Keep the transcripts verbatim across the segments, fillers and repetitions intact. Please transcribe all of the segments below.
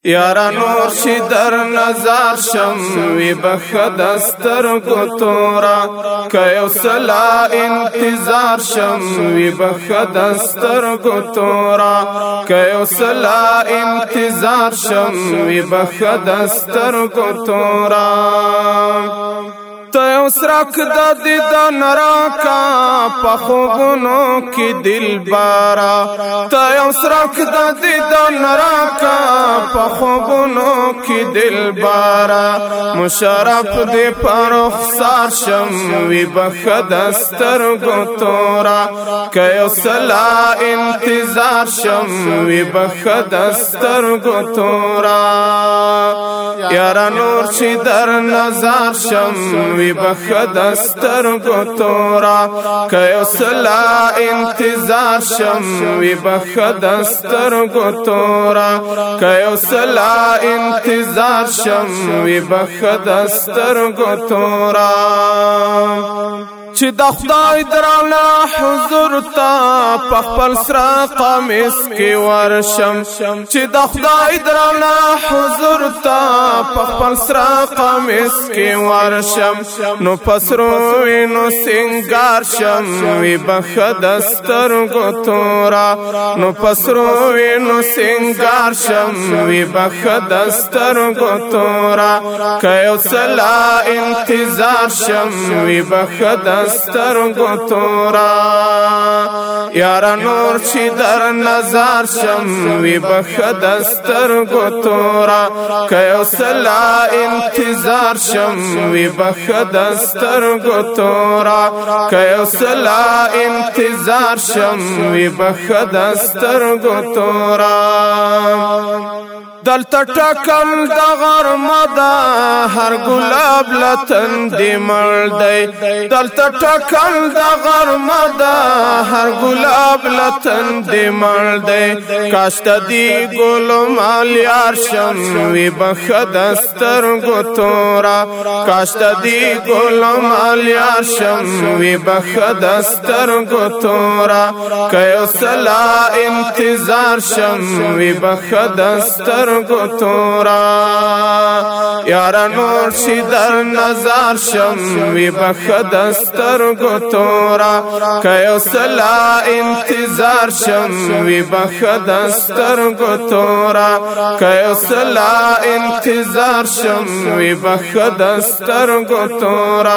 یارا نور شي در نظر شم وی بخد سترګو تورا که یو سلا انتظار شم وی بخد سترګو تورا که یو سلا انتظار شم وی بخد سترګو تورا ته اوسرک د دیدن راکا په خوبونو کې دل بارا ته اوسرک د دیدن راکا په خوبونو کې دل بارا مشرف دې پر رخسار شم وی بخد سترګو تورا که یو سلا انتظار شم وی بخد سترګو تورا یارا نور شي در نظر شم وی بخد سترګو تورا که یو سلا انتظار شم وی بخد سترګو تورا که یو سلا انتظار شم وی بخد سترګو تورا چې د خدای درانه حضور ته په خپل سره قمیص کې ورشم چې د خدای درانه حضور ته په خپل سره قمیص کې ورشم نو پسرو وینو سنگار شم وی بخد سترګو تورا نو پسرو وینو سنگار شم وی بخد سترګو تورا که یو سلا انتظار شم وی بخد سترګو تورا یارا نور شي در نظر شم وی بخد سترګو تورا که یو سلا انتظار شم وی بخد سترګو تورا که یو سلا انتظار شم وی بخد سترګو تورا دلته ټکل د غرمه دا هر ګلاب لتن دی مړ دی دلته ټکل د غرمه دا هر ګلاب لتن دی مړ دی کاشت دی ګلو مال یار شم وی بخد سترګو تورا کاشت دی ګلو مال یار شم وی بخد سترګو تورا که یو سلا انتظار شم وی بخد سترګو تورا یارا نور شي در نظر شم وی بخد سترګو تورا که یو سلا انتظار شم وی بخد سترګو تورا که یو سلا انتظار شم وی بخد سترګو تورا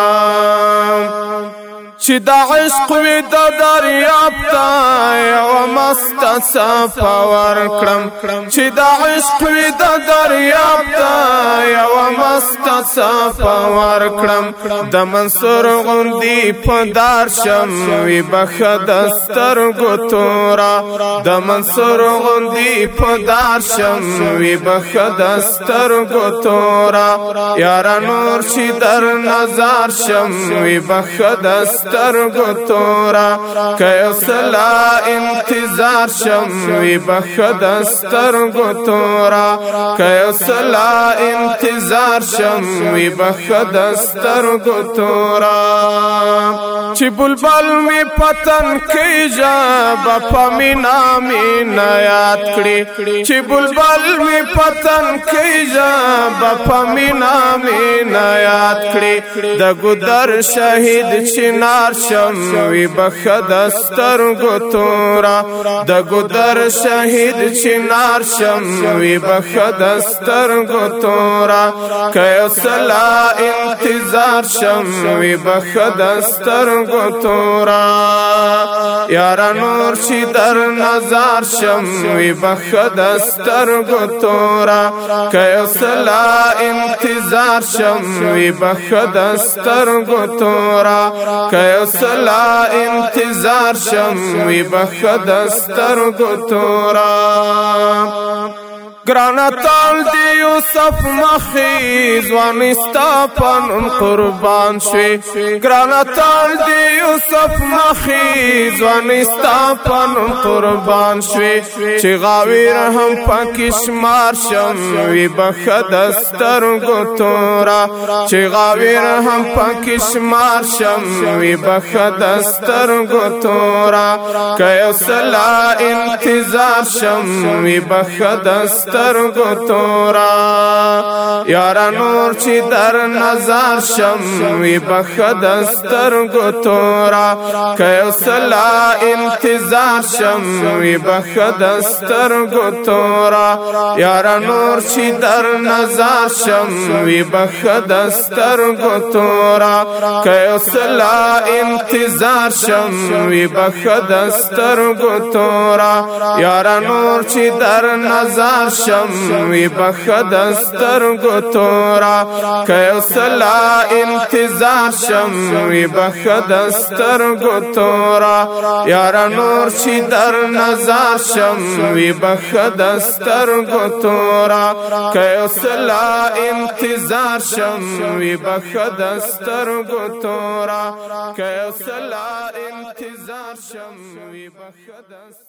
چې د عشق وی د دریاب ته یو مست صفا ورکړم چې د عشق وی د دریاب ته یو مست صفا ورکړم د منصور غوندي په دار شم وی بخد سترګو تورا د منصور غوندي په دار شم وی بخد سترګو تورا یارا نور شي در نظر شم وی بخد سترګو تورا که یو سلا انتظار شم وی بخد سترګو تورا که یو سلا انتظار شم وی بخد سترګو تورا چې بلبل می پتن کې جاب پمینا مینا یاد کړي چې بلبل می پتن کې جاب پمینا مینا یاد کړي د ګدر شهید چنار شم وی بخد سترګو تورا د ګدر شهید چنار شم وی بخد سترګو تورا که یو سلا انتظار شم وی بخد سترګو تورا یارا نور شي در نظر شم وی بخد سترګو تورا که یو سلا انتظار شم وی بخد سترګو تورا که یو سلا انتظار شم وی بخد سترګو تورا گرانا تال دی یوسف مخی ځوانستا پنوم قربان شوی گرانا تال دی یوسف مخی ځوانستا پنوم قربان شوی چې غاویر هم پکې شمار شم وی بخد سترګو تورا چې غاویر هم پکې شمار شم وی بخد سترګو تورا که یو سلا انتظار شم وی بخد سترګو تورا یارا نور چې در نظر شم وی بخد سترګو تورا که سلا انتظار شم وی بخد سترګو تورا یارا نور چې در نظر شم وی بخد سترګو تورا که سلا انتظار شم وی بخد سترګو تورا یارا نور چې در نظر شم وی بخد سترګو تورا که سلا انتظار شم وی بخد سترګو تورا یارا نور چې در نظر شم وی بخد سترګو تورا که سلا انتظار شم وی بخد سترګو تورا که سلا انتظار شم وی بخد